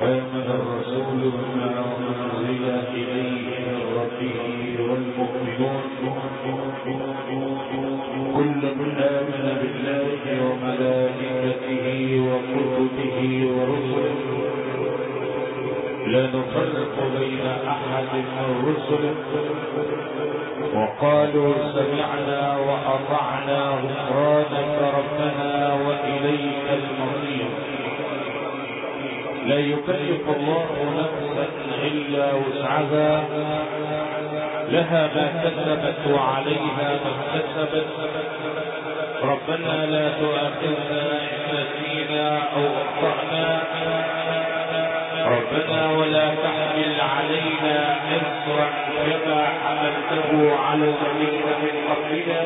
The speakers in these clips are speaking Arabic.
آمن الرسول بما أنزل إليه من ربه والمؤمنون كل آمن بالله وملائكته وكتبه ورسله لا نفرق بين أحد من رسله وقالوا سمعنا وأطعنا غفرانك ربنا وإليك المصير. لا يكلف الله نفسا إلا وسعها لها ما كسبت وعليها ما اكتسبت. ربنا لا تؤاخذنا إن نسينا أو أخطأنا ربنا ولا تحمل علينا إصرا كما حملته على الذين من قبلنا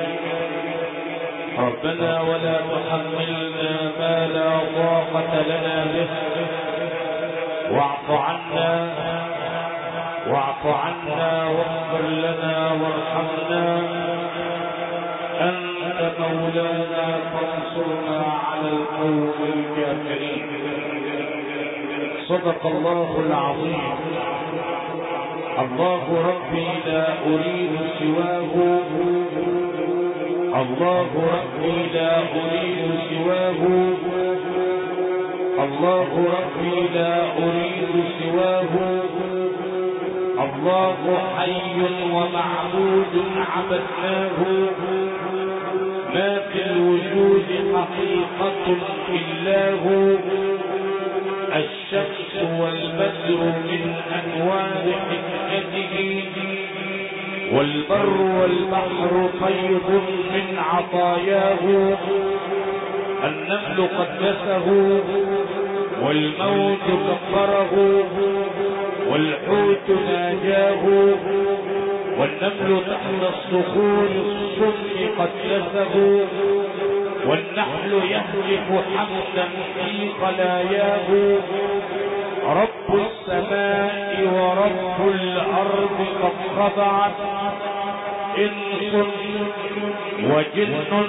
ربنا ولا تحملنا ما لا طاقة لنا به واعف عنا واغفر لنا وارحمنا أنت مولانا فانصرنا على القوم الكافرين. صدق الله العظيم. الله ربي لا أريد سواه الله ربي لا أريد سواه الله ربي لا أريد سواه الله حي ومعبود عبدناه ما في الوجود حقيقة إلا هو الشمس والبدر من أنوار حكمته والبر والبحر فيض من عطاياه النمل قدسه والموت كفره والحوت ناجاه والنمل تحت الصخور الصم قدسه والنحل يهتف حمدا في خلاياه رب السماء ورب الأرض قد خضعت إنس وجن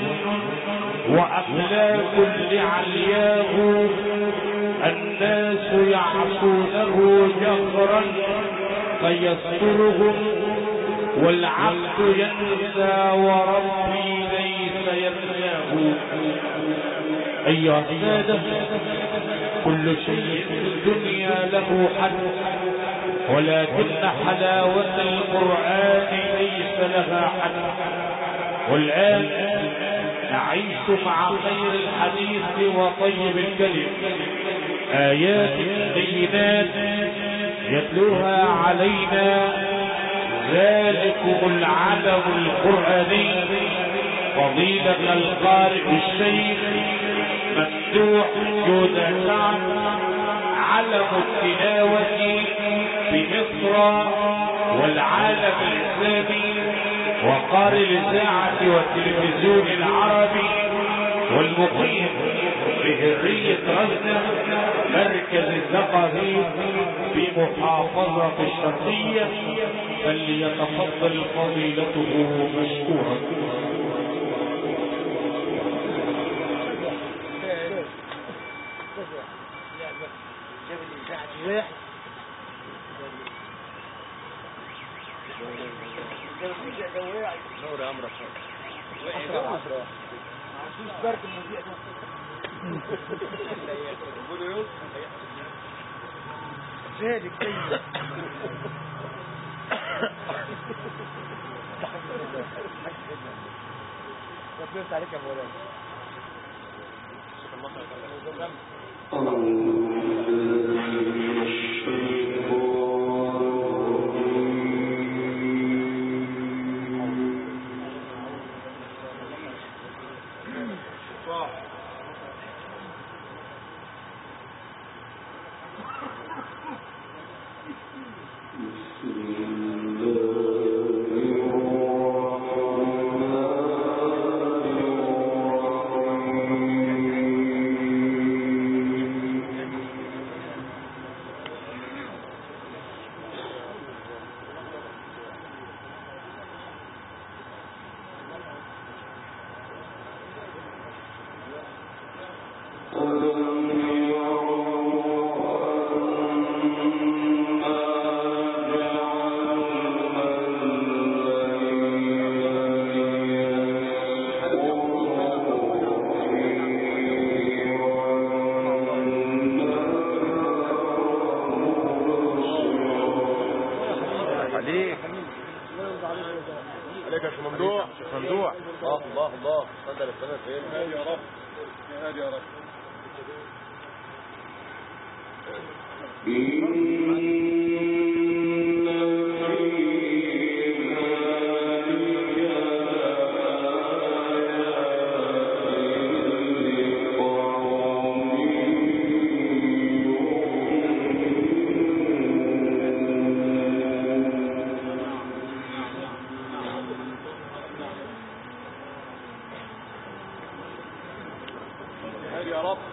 وأملاك لعلياه الناس يعصونه جهرا فيسترهم والعبد ينسى وربي ليس ينساه. أيها السادة كل شيء في الدنيا له حد ولكن حلاوة القرآن ليس لها حد. والآن نعيش مع خير الحديث وطيب الكلم آيات بينات يتلوها علينا ذلكم العلم القرآني فضيلة القارئ الشيخ مفتوح جودة سعد علم التلاوة في مصر والعالم الإسلامي وقارئ الإذاعة والتلفزيون العربي والمقيم بهرية غزة مركز الزقازيق في محافظة الشرقية فليتفضل فضيلته مشكورا. نور امرك عشوش برد المذيع ذلك ربنا عليك يا مولانا. هادي يا رب يا هادي يا رب. يا رب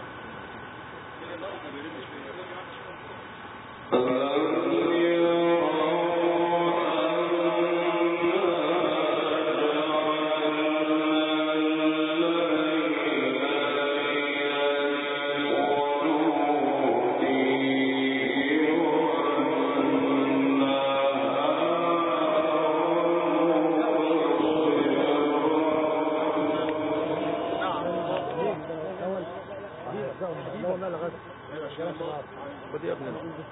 خد يا ابني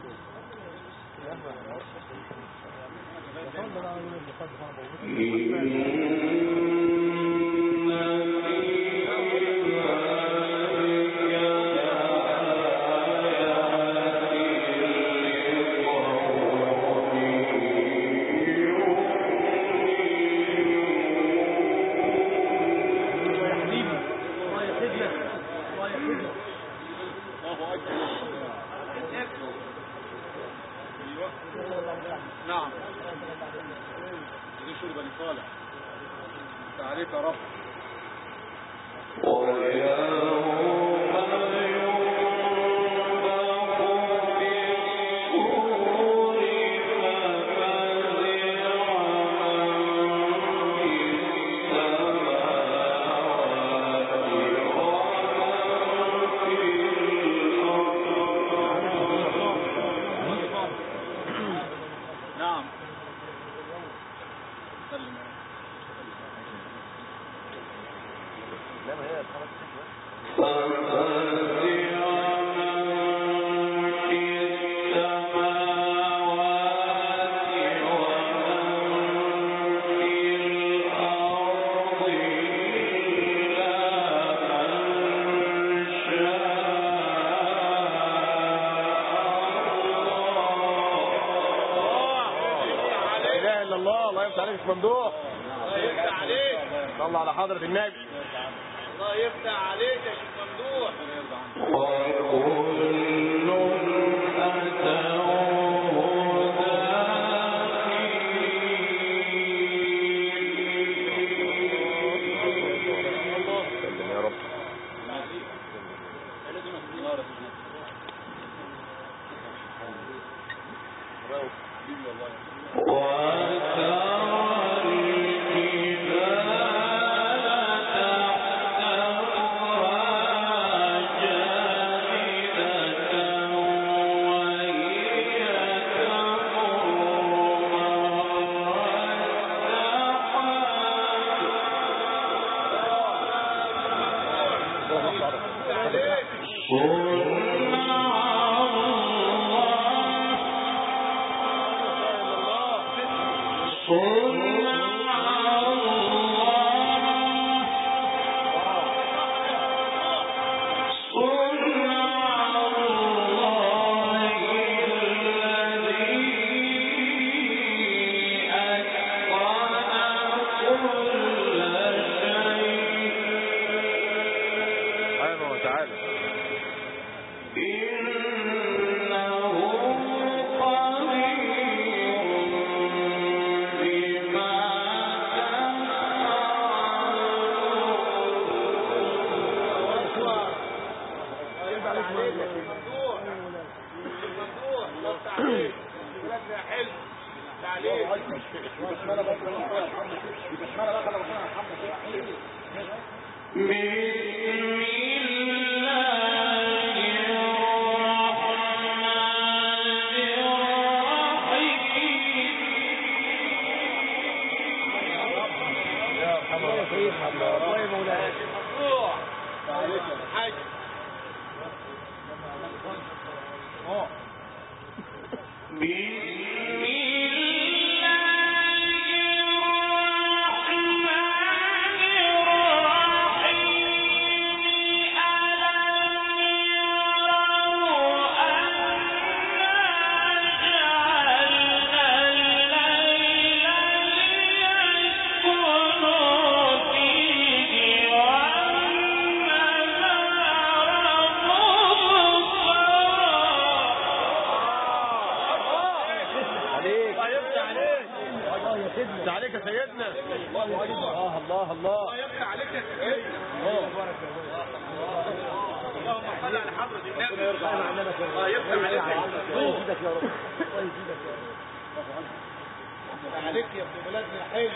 نعم دي شرب لصالح تعريف يا رب نعم سلم لما هي الله يفتح عليك ممدوح. الله يفتح عليك. صلى على حضرة النبي. الله يفتح عليك يا شيخ ممدوح. يا رب. الرحمن الرحيم سيدنا. الله الله الله يفتح عليك يا سيدنا. اللهم صل على حضرة النبي. يفتح عليك. الله يزيدك يا رب. الله يزيدك يا رب. عليك يا ابن بلادنا حلو.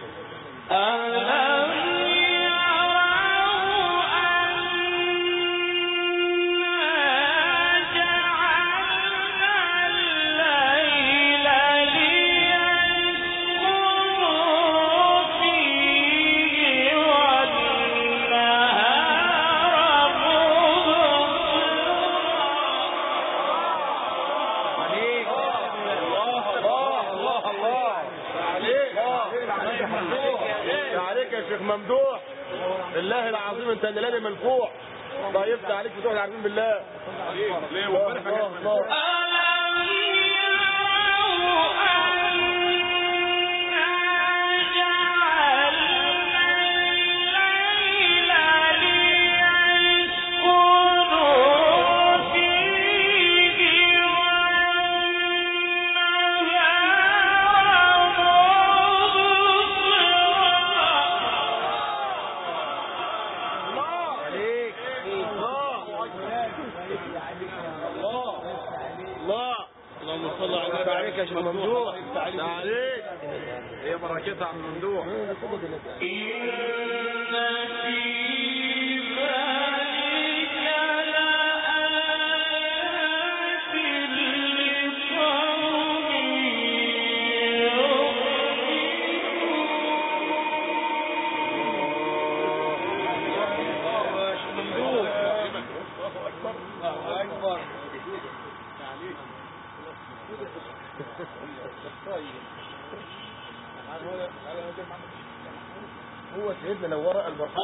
شيخ ممدوح بالله العظيم انت اللي لازم منفوع. الله يفتح عليك فتوح العارفين بالله. ليه عليك يا شيخ ممدوح. عليك هي بركتها عن ممدوح. هو سيدنا لو ورق المرحله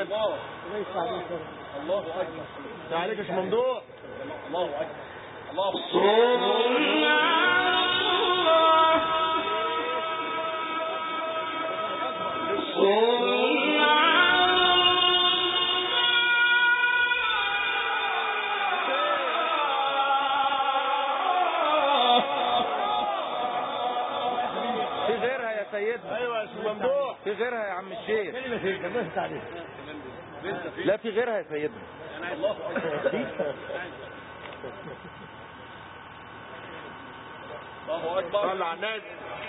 الناس. الله اكبر. تعاليك يا ممدوح. الله اكبر. الله في غيرها يا سيدنا. ايوه يا ممدوح. في غيرها يا عم الشيخ. لا في غيرها يا سيدنا. الله اكبر. الله اكبر. صلى على النبي.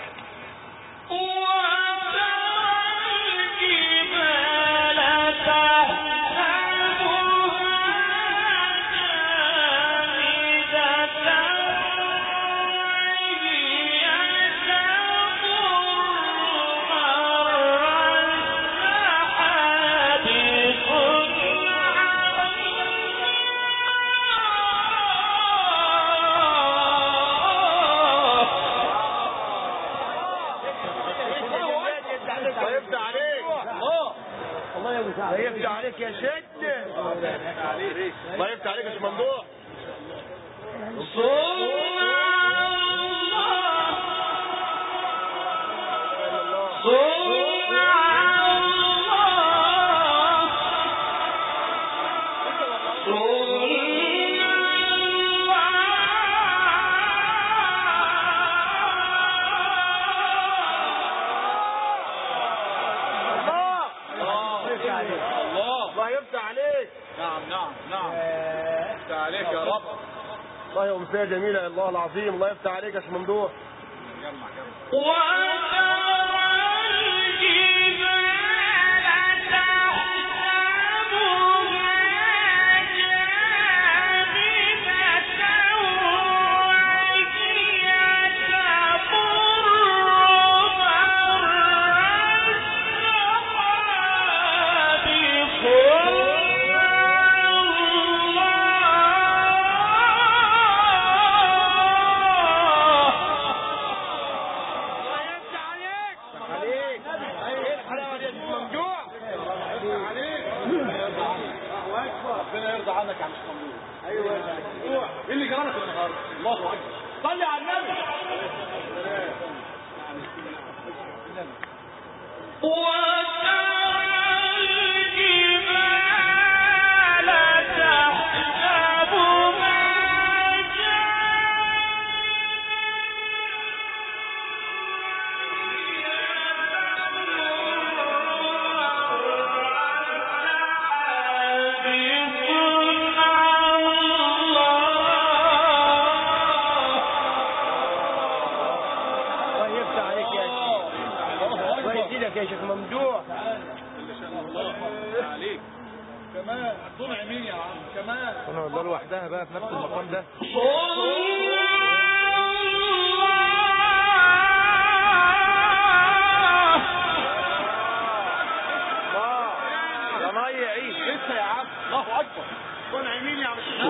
الله يفتح عليك يا شد. الله يفتح عليك يا ممدوح. الله يفتح عليك. نعم يفتح عليك يا رب. والله أمسية جميلة يا الله العظيم. الله يفتح عليك يا ممدوح. ربنا يرضى عنك يا عم ممدوح. ايوه ايه اللي جرالك النهارده؟ الله اكبر. صلي على النبي. يا شيخ ممدوح. عليك كمان صنع مين يا عم كمان. انا والله لوحدها بقى في نفس المقام ده. يا مي عيش لسه يا عم. الله اكبر. صنع مين يا عم الشيخ.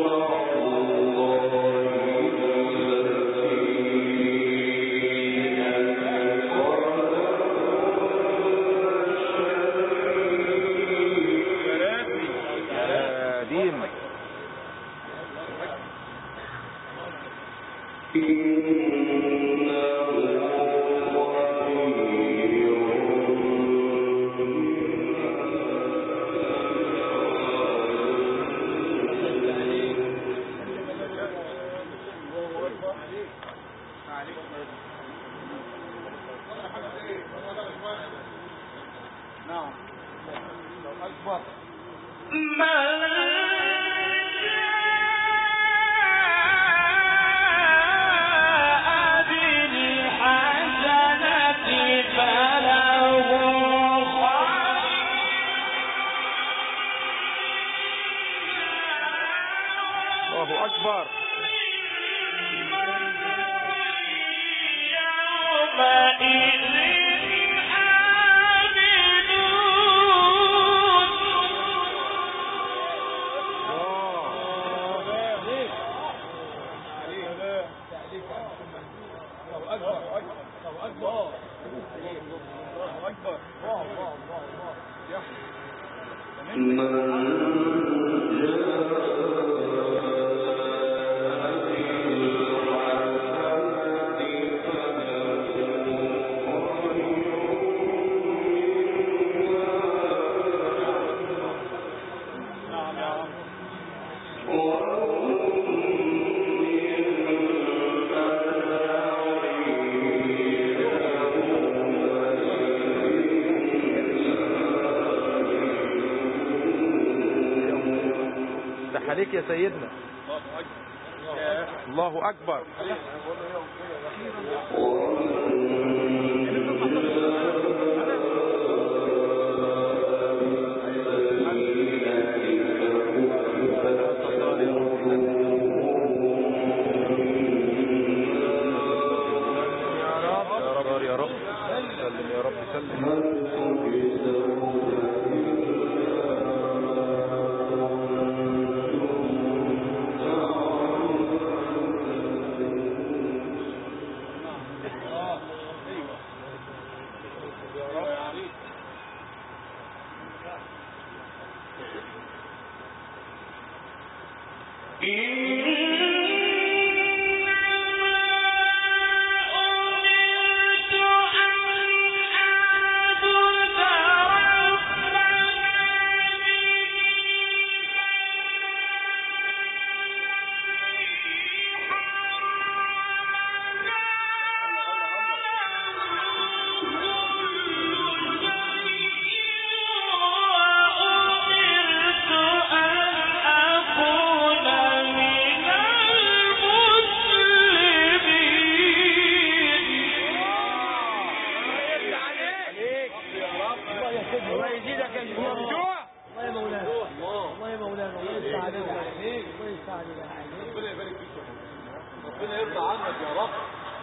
نعم. أكبر. الله أكبر. عليك يا سيدنا. الله أكبر. يا رب سلم، يا رب سلم. ربنا يرضى عنك يا رب.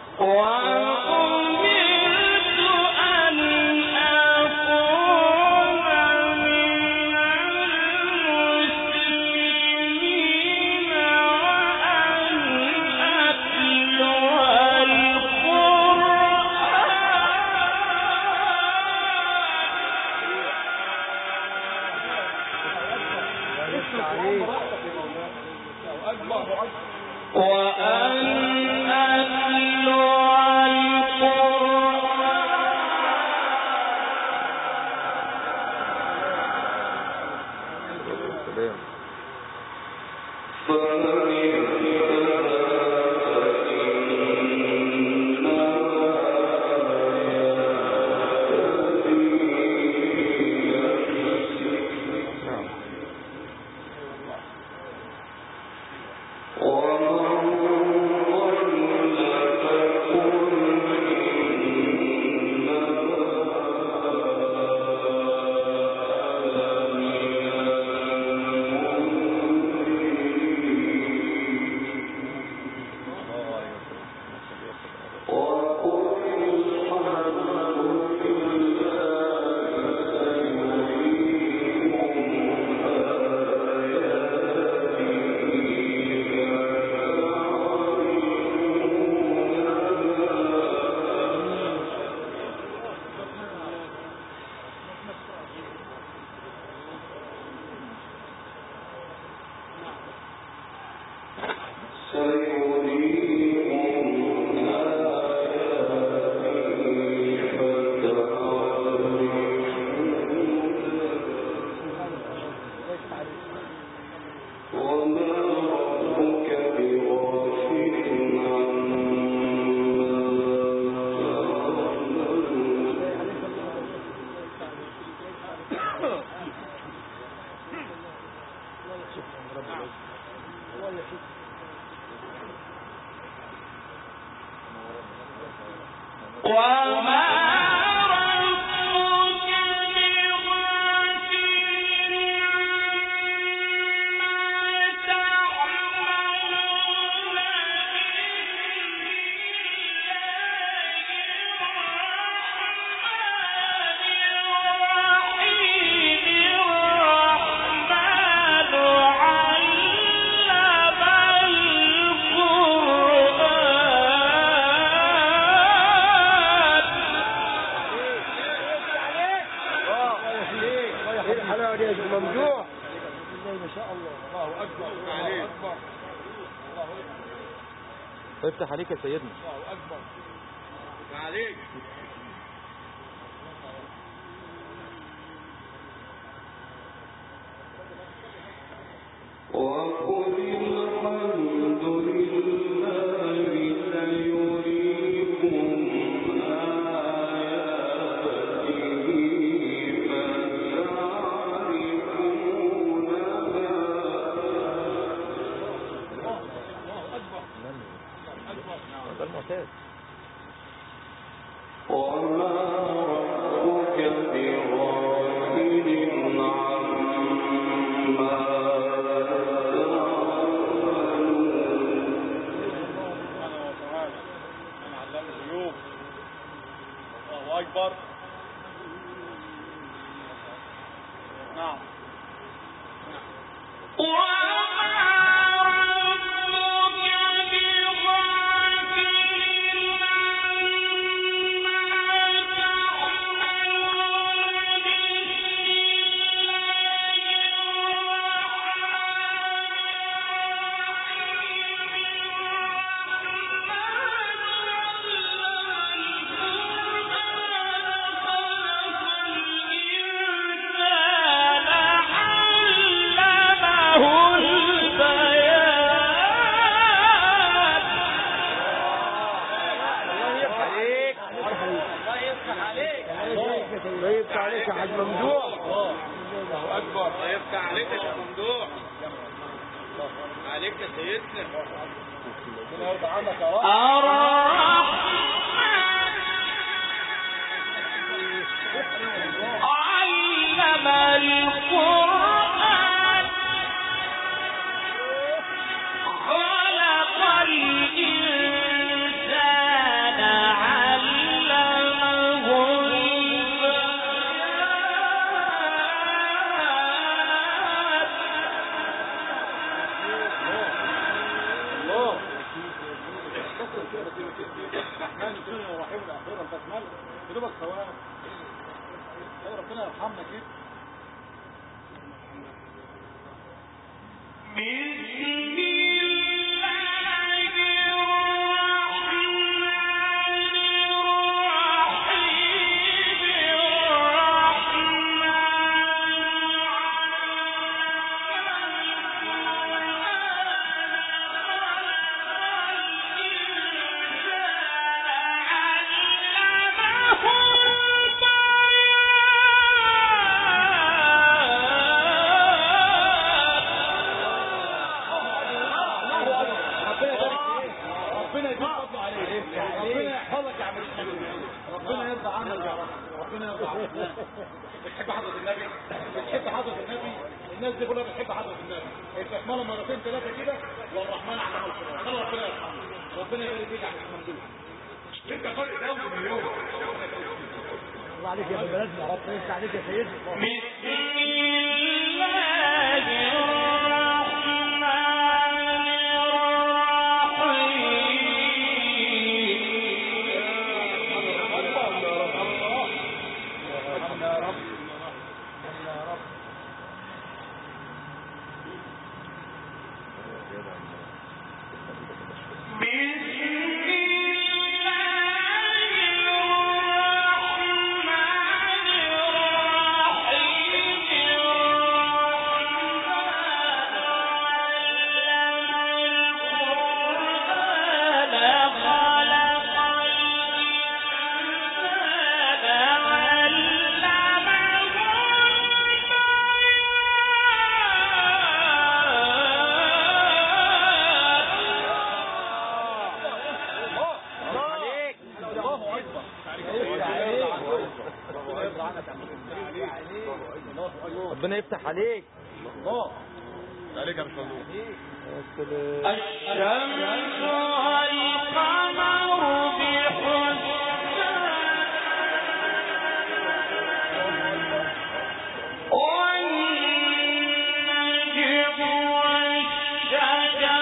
افتح عليك يا سيدنا. الله أكبر. عليك. وقل معتاد. وما ربك بغافل عما الله أكبر. نعم. يفتح عليك يا حاج ممدوح. الله أكبر. الله يفتح عليك يا شيخ ممدوح. عليك يا سيدنا. ربنا يرضى عنك يا رب. علم القرآن خلق الإنسان علمه الرحمن الدنيا ورحيم الآخرة. انت مالك بدوبك ثواب. ربنا يرحمنا كده. ربنا يديك فضل عليك. ربنا يحفظك يا عم الشيخ. ربنا يرضى عنك يا رب. ربنا يرضى عنك. بتحب حضرة النبي؟ بتحب حضرة النبي؟ الناس دي كلها بتحب حضرة النبي. استكملوا مرتين ثلاثة كده والرحمن علم القرآن. خلوا ربنا يرحمك. ربنا يبارك فيك يا عم ممدوح. انت فرق دولي من اليوم. الله عليك يا بلدنا. ربنا يفتح عليك يا سيدنا. ربنا يفتح عليك. الله عليك يا مش مظلوم. الشمس والقمر بحسبان والنجم والشجر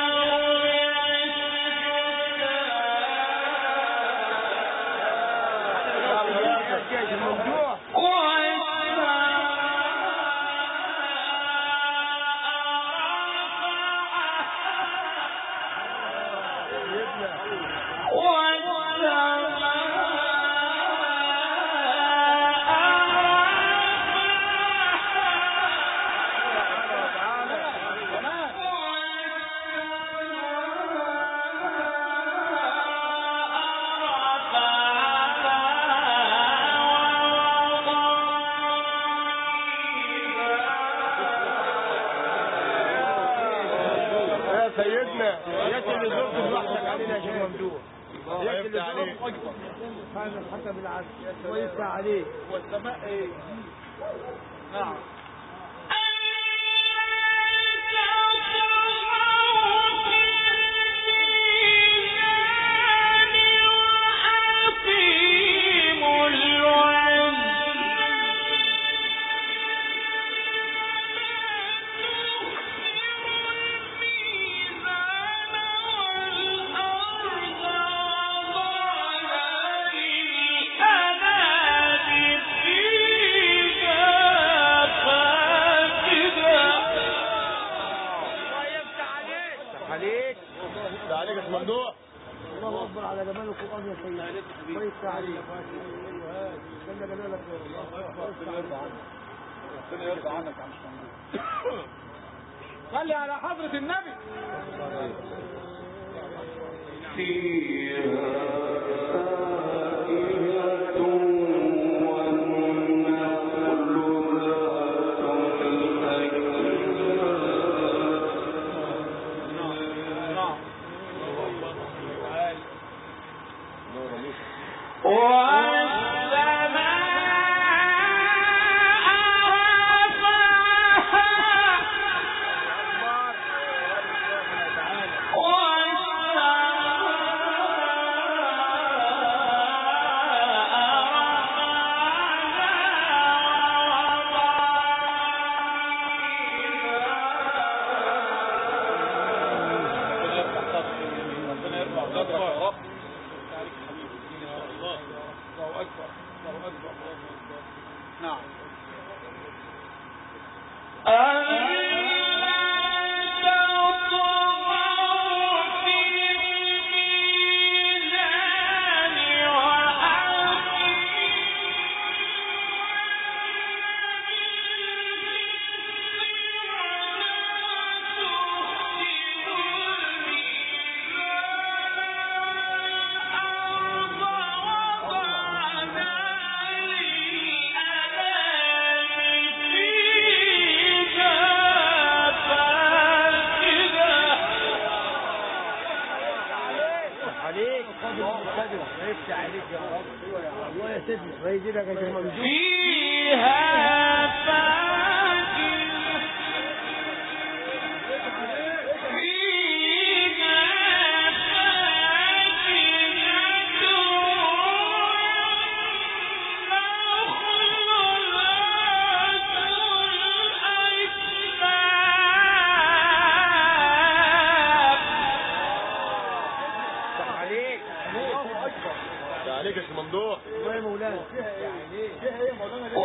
سيدنا يا اللي زرت لوحدك علينا يا شيخ ممدوح. يفتح عليك. فاهم الحكم العدل الله يفتح عليك. والسماء ايه؟ نعم. عليك يا ممدوح. الله اكبر على جمال القران يا سيدي. الله يفتح عليك. جل جلالك يا رب. ربنا يرضى عنك يا عم ممدوح. صلي على حضرة النبي. عليك يا ممدوح. الله يا مولانا. فيها ايه مولانا؟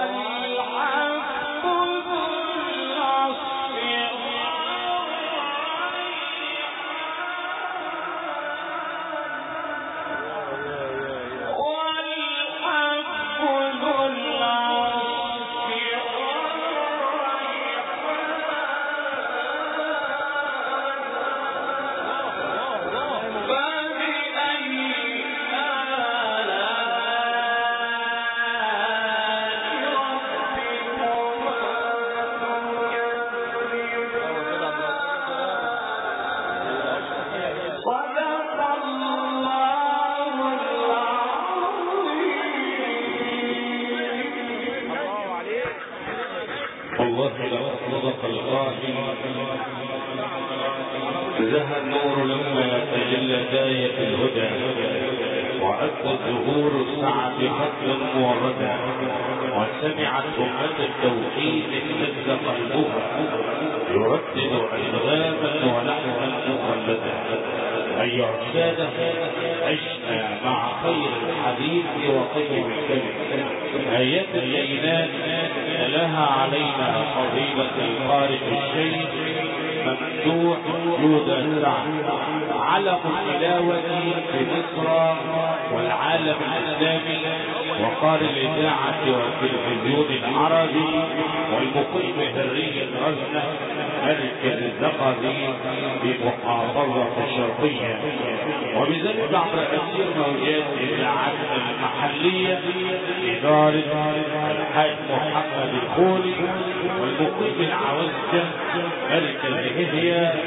زهى النور لما تجلى داية الهدى وأدى الزهور السعة بفضل موردا وسمعت أمة التوحيد اشتد قلبها يردد أنغاما ونحوا مخلدا. أيها السادة عشنا مع خير الحديث وطيب الكلم آيات الليلات تلاها علينا فضيلة القارئ الشيخ ممدوح جودة سعد علم التلاوة في مصر والعالم الإسلامي وقارئ الإذاعة والتلفزيون العربي والمقيم هري الرزنة مركز الزقازي بمحافظة الشرقية وبذلك عبر تأثير موجات الإذاعات المحلية إدارة الحاج محمد الخولي والمقيم العوزة مركز هدية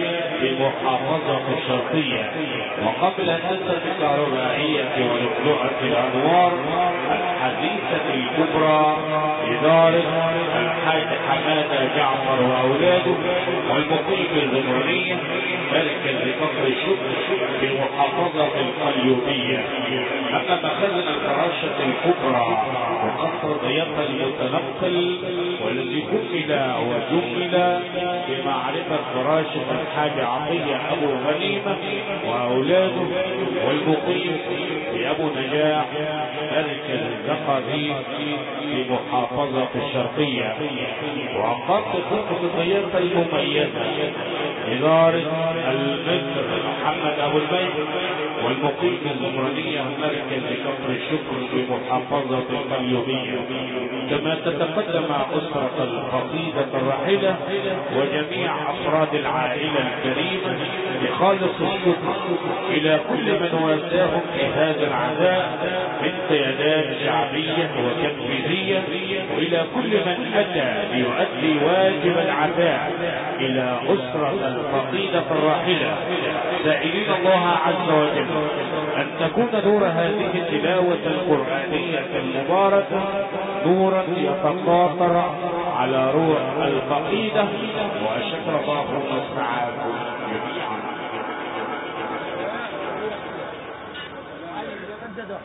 بمحافظة الشرقية. وقبل الهندسة الكهربائية ولؤلؤة الأنوار الحديثة الكبرى إدارة الحاج حمادة جعفر وأولاده، والمقيم الزمرانية مركز كفر الشكر بمحافظة القليوبية. أما مخازن الفراشة الكبرى وقصر ضيافة المتنقل والذي كمل وجمل بمعرفة فراشة الحاج عطية أبو غنيمة وأولاده، والمقيم بأبو نجاح مركز الزقازيق بمحافظة الشرقية. وأقامت خطة الضيافة المميزة إدارة المتر محمد أبو البيت، والمقيم الزمرانية مركز كفر الشكر بمحافظة القليوبية. كما تتقدم أسرة القصيدة الراحلة وجميع أفراد العائلة الكريمة بخالص الشكر إلى كل من واساهم في هذا العزاء من قيادات شعبية وتنفيذية، وإلى كل من أتى ليؤدي واجب العزاء إلى أسرة القصيدة الراحلة، سائلين الله عز وجل أن تكون نور هذه التلاوة القرآنية المباركة نورا يتقاطر على روح القصيدة. وأشكر الله مسمعكم جميعا.